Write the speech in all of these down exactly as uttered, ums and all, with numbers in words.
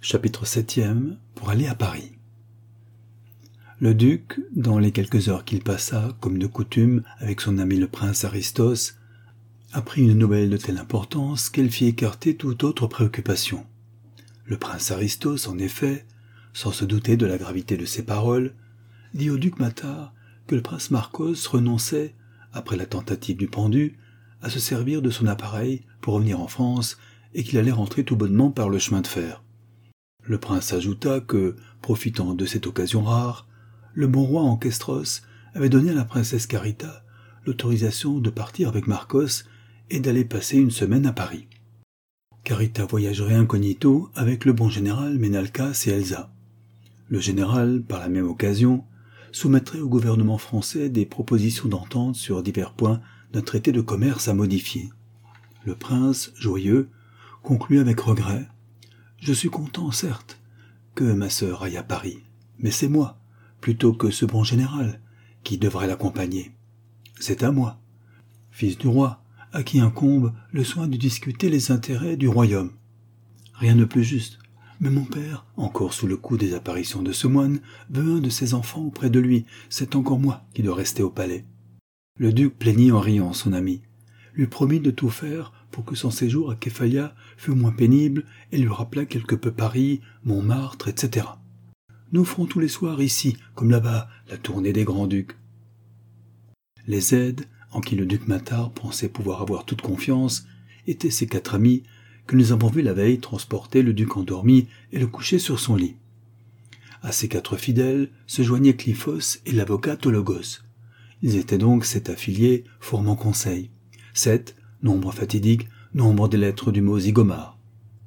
Chapitre septième. Pour aller à Paris. Le duc, dans les quelques heures qu'il passa, comme de coutume, avec son ami le prince Aristos, apprit une nouvelle de telle importance qu'elle fit écarter toute autre préoccupation. Le prince Aristos, en effet, sans se douter de la gravité de ses paroles, dit au duc Mattar que le prince Marcos renonçait, après la tentative du pendu, à se servir de son appareil pour revenir en France et qu'il allait rentrer tout bonnement par le chemin de fer. Le prince ajouta que, profitant de cette occasion rare, le bon roi Ancestros avait donné à la princesse Carita l'autorisation de partir avec Marcos et d'aller passer une semaine à Paris. Carita voyagerait incognito avec le bon général Menalcas et Elsa. Le général, par la même occasion, soumettrait au gouvernement français des propositions d'entente sur divers points d'un traité de commerce à modifier. Le prince, joyeux, conclut avec regret: « Je suis content, certes, que ma sœur aille à Paris, mais c'est moi, plutôt que ce bon général, qui devrait l'accompagner. C'est à moi, fils du roi, à qui incombe le soin de discuter les intérêts du royaume. Rien de plus juste, mais mon père, encore sous le coup des apparitions de ce moine, veut un de ses enfants auprès de lui, c'est encore moi qui dois rester au palais. » Le duc plaignit en riant son ami, lui promit de tout faire pour que son séjour à Képhalia fût moins pénible et lui rappela quelque peu Paris, Montmartre, et cetera. « Nous ferons tous les soirs ici, comme là-bas, la tournée des grands-ducs. » Les aides, en qui le duc Mattar pensait pouvoir avoir toute confiance, étaient ces quatre amis que nous avons vus la veille transporter le duc endormi et le coucher sur son lit. À ces quatre fidèles se joignaient Cliphos et l'avocat Tologos. Ils étaient donc sept affiliés formant conseil. Sept, nombre fatidique, nombre des lettres du mot zygomare.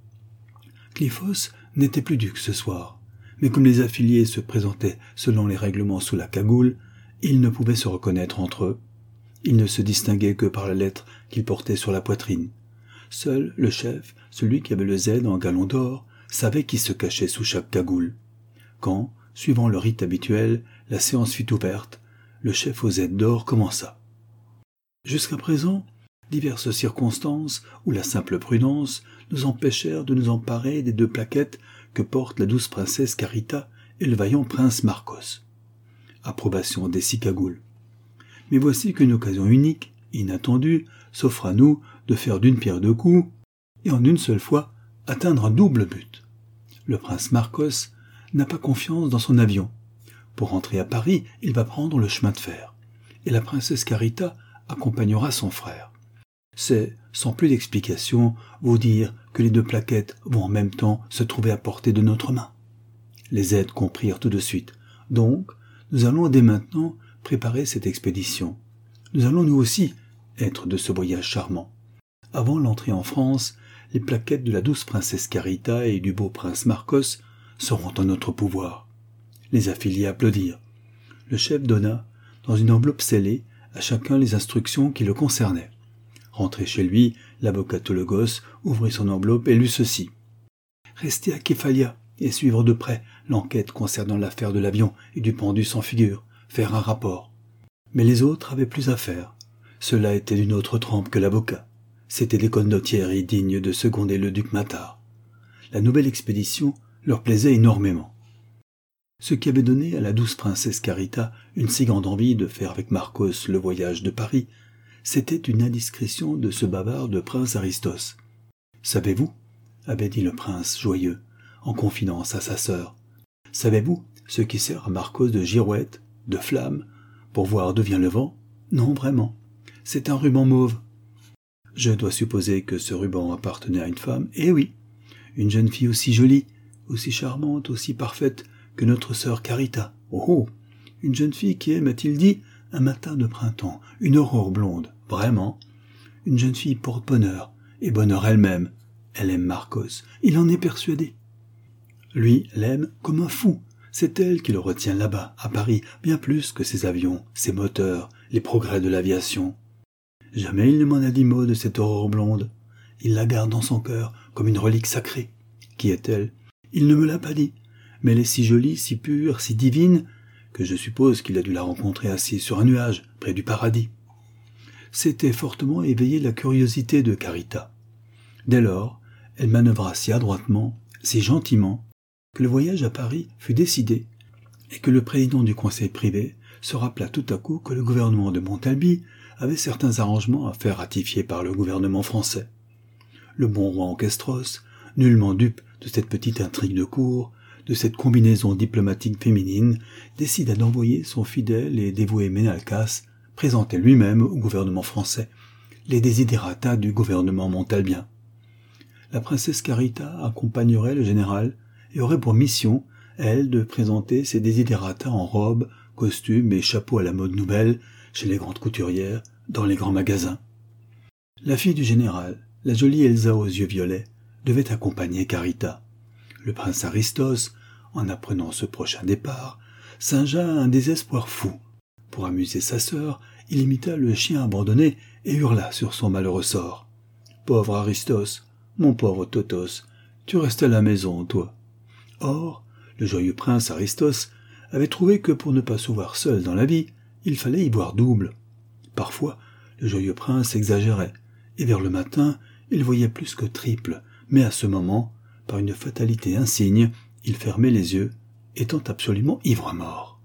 Cliphos n'était plus duc ce soir, mais comme les affiliés se présentaient selon les règlements sous la cagoule, ils ne pouvaient se reconnaître entre eux. Ils ne se distinguaient que par la lettre qu'ils portaient sur la poitrine. Seul le chef, celui qui avait le Z en galon d'or, savait qui se cachait sous chaque cagoule. Quand, suivant le rite habituel, la séance fut ouverte, le chef au Z d'or commença. Jusqu'à présent, diverses circonstances ou la simple prudence nous empêchèrent de nous emparer des deux plaquettes que portent la douce princesse Carita et le vaillant prince Marcos. Approbation des six cagoules. Mais voici qu'une occasion unique, inattendue, s'offre à nous de faire d'une pierre deux coups et en une seule fois atteindre un double but. Le prince Marcos n'a pas confiance dans son avion. Pour rentrer à Paris, il va prendre le chemin de fer. Et la princesse Carita accompagnera son frère. C'est, sans plus d'explication, vous dire que les deux plaquettes vont en même temps se trouver à portée de notre main. Les aides comprirent tout de suite. Donc, nous allons dès maintenant préparer cette expédition. Nous allons nous aussi être de ce voyage charmant. Avant l'entrée en France, les plaquettes de la douce princesse Carita et du beau prince Marcos seront en notre pouvoir. Les affiliés applaudirent. Le chef donna, dans une enveloppe scellée, à chacun les instructions qui le concernaient. Rentré chez lui, l'avocat Tologos ouvrit son enveloppe et lut ceci. « Rester à Képhalia et suivre de près l'enquête concernant l'affaire de l'avion et du pendu sans figure, faire un rapport. » Mais les autres avaient plus à faire. Cela était d'une autre trempe que l'avocat. C'était des condottieri dignes de seconder le duc Mattar. La nouvelle expédition leur plaisait énormément. Ce qui avait donné à la douce princesse Carita une si grande envie de faire avec Marcos le voyage de Paris, c'était une indiscrétion de ce bavard de prince Aristos. « Savez-vous, » avait dit le prince joyeux, en confidence à sa sœur, « savez-vous ce qui sert à Marcos de girouette, de flamme, pour voir d'où vient le vent? Non, vraiment. C'est un ruban mauve. » Je dois supposer que ce ruban appartenait à une femme. Eh oui, une jeune fille aussi jolie, aussi charmante, aussi parfaite que notre sœur Carita. Oh oh, une jeune fille qui est, m'a-t-il dit, un matin de printemps, une aurore blonde. Vraiment. Une jeune fille porte-bonheur, et bonheur elle-même. Elle aime Marcos, il en est persuadé. Lui l'aime comme un fou. C'est elle qui le retient là-bas, à Paris, bien plus que ses avions, ses moteurs, les progrès de l'aviation. Jamais il ne m'en a dit mot de cette aurore blonde. Il la garde dans son cœur comme une relique sacrée. Qui est-elle? Il ne me l'a pas dit, mais elle est si jolie, si pure, si divine, que je suppose qu'il a dû la rencontrer assise sur un nuage, près du paradis. C'était fortement éveillé la curiosité de Carita. Dès lors, elle manœuvra si adroitement, si gentiment, que le voyage à Paris fut décidé et que le président du conseil privé se rappela tout à coup que le gouvernement de Montalbí avait certains arrangements à faire ratifier par le gouvernement français. Le bon roi Ancestros, nullement dupe de cette petite intrigue de cour, de cette combinaison diplomatique féminine, décida d'envoyer son fidèle et dévoué Menalcas présenter lui-même au gouvernement français les desiderata du gouvernement montalbien. La princesse Carita accompagnerait le général et aurait pour mission, elle, de présenter ses desiderata en robe, costume et chapeau à la mode nouvelle chez les grandes couturières, dans les grands magasins. La fille du général, la jolie Elsa aux yeux violets, devait accompagner Carita. Le prince Aristos, en apprenant ce prochain départ, singea un désespoir fou. Pour amuser sa sœur, il imita le chien abandonné et hurla sur son malheureux sort. « Pauvre Aristos, mon pauvre Totos, tu restes à la maison, toi. » Or, le joyeux prince Aristos avait trouvé que pour ne pas se voir seul dans la vie, il fallait y boire double. Parfois, le joyeux prince exagérait, et vers le matin, il voyait plus que triple, mais à ce moment, par une fatalité insigne, il fermait les yeux, étant absolument ivre-mort.